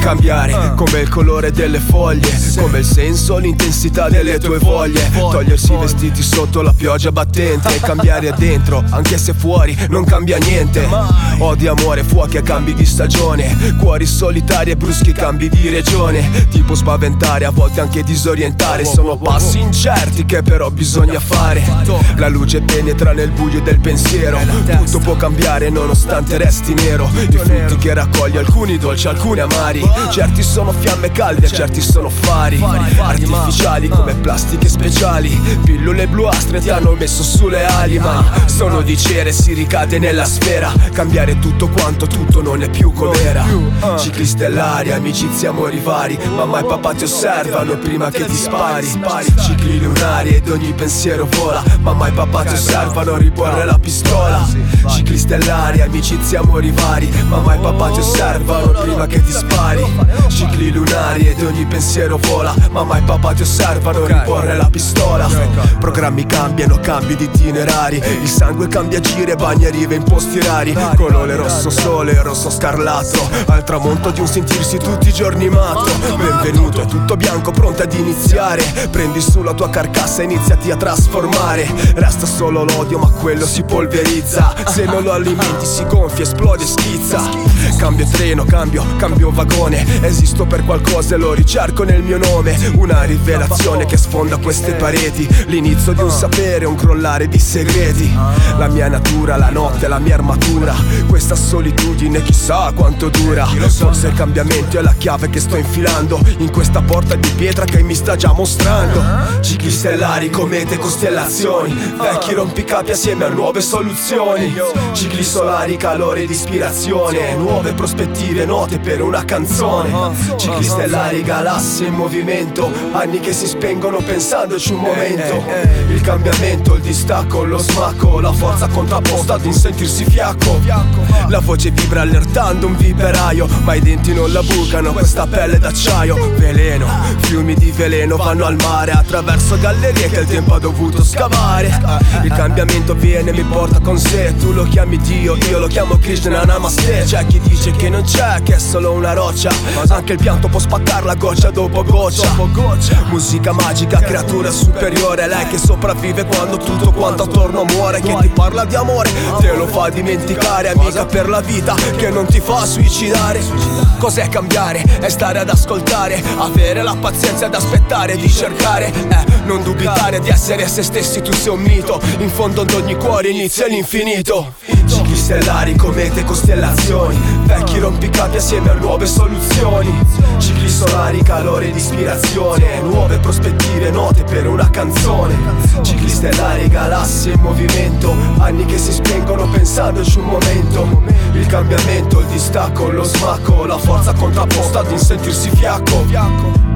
Cambiare come il colore delle foglie, come il senso, l'intensità delle tue voglie. Togliersi i vestiti sotto la pioggia battente e cambiare dentro, anche se fuori non cambia niente. Odio, amore, fuochi e cambi di stagione, cuori solitari e bruschi cambi di regione. Ti può spaventare, a volte anche disorientare. Sono passi incerti che però bisogna fare. La luce penetra nel buio del pensiero. Tutto può cambiare nonostante resti nero. I frutti che raccogli, alcuni dolci, alcuni amari. Certi sono fiamme calde, certi sono fari artificiali come plastiche speciali. Pillole bluastre ti hanno messo sulle ali, ma sono di cera e si ricade nella sfera. Cambiare tutto quanto tutto non è più com'era. Cicli stellari, amicizie, amori vari. Mamma e papà ti osservano prima che ti spari. Cicli lunari ed ogni pensiero vola. Mamma e papà ti osservano riporre la pistola. Cicli stellari, amicizie, amori vari. Mamma e papà ti osservano prima che ti spari. Cicli lunari ed ogni pensiero vola. Mamma e papà ti osservano riporre la pistola. Programmi cambiano, cambi di itinerari. Il sangue cambia giri e bagna rive in posti rari. Colore rosso sole, rosso scarlatto. Al tramonto di un sentirsi tutti i giorni matto. Benvenuto, è tutto bianco, pronto ad iniziare. Prendi su la tua carcassa e iniziati a trasformare. Resta solo l'odio ma quello si polverizza. Se non lo alimenti si gonfia, esplode e schizza. Cambio treno, cambio vagone. Esisto per qualcosa e lo ricerco nel mio nome. Una rivelazione che sfonda queste pareti. L'inizio di un sapere, un crollare di segreti. La mia natura, la notte, la mia armatura. Questa solitudine chissà quanto dura. Forse il cambiamento è la chiave che sto infilando in questa porta di pietra che mi sta già mostrando. Cicli stellari, comete, costellazioni. Vecchi rompicapi assieme a nuove soluzioni. Cicli solari, calore ed ispirazione. Nuove prospettive, note per una canzone. Cicli stellari, galassie in movimento. Anni che si spengono pensandoci un momento. Il cambiamento, il distacco, lo smacco. La forza contrapposta ad un sentirsi fiacco. La voce vibra allertando un viperaio, ma i denti non la bucano, questa pelle d'acciaio. Veleno, fiumi di veleno vanno al mare attraverso gallerie che il tempo ha dovuto scavare. Il cambiamento viene e mi porta con sé. Tu lo chiami Dio, io lo chiamo Krishna, Namaste. C'è chi dice che non c'è, che è solo una roccia. Anche il pianto può spattarla goccia dopo goccia. Musica magica, creatura superiore. Lei che sopravvive quando tutto quanto attorno muore. Che ti parla di amore, te lo fa dimenticare. Amica per la vita che non ti fa suicidare. Cos'è cambiare? È stare ad ascoltare. Avere la pazienza ad aspettare, di cercare. Non dubitare di essere se stessi, tu sei un mito. In fondo ad ogni cuore inizia l'infinito. Cicli stellari, comete, costellazioni. Vecchi rompicapi assieme a nuove soluzioni. Cicli solari, calore ed ispirazione. Nuove prospettive, note per una canzone. Cicli stellari, galassie in movimento. Anni che si spengono pensandoci un momento. Il cambiamento, il distacco, lo smacco. La forza contrapposta ad un sentirsi fiacco.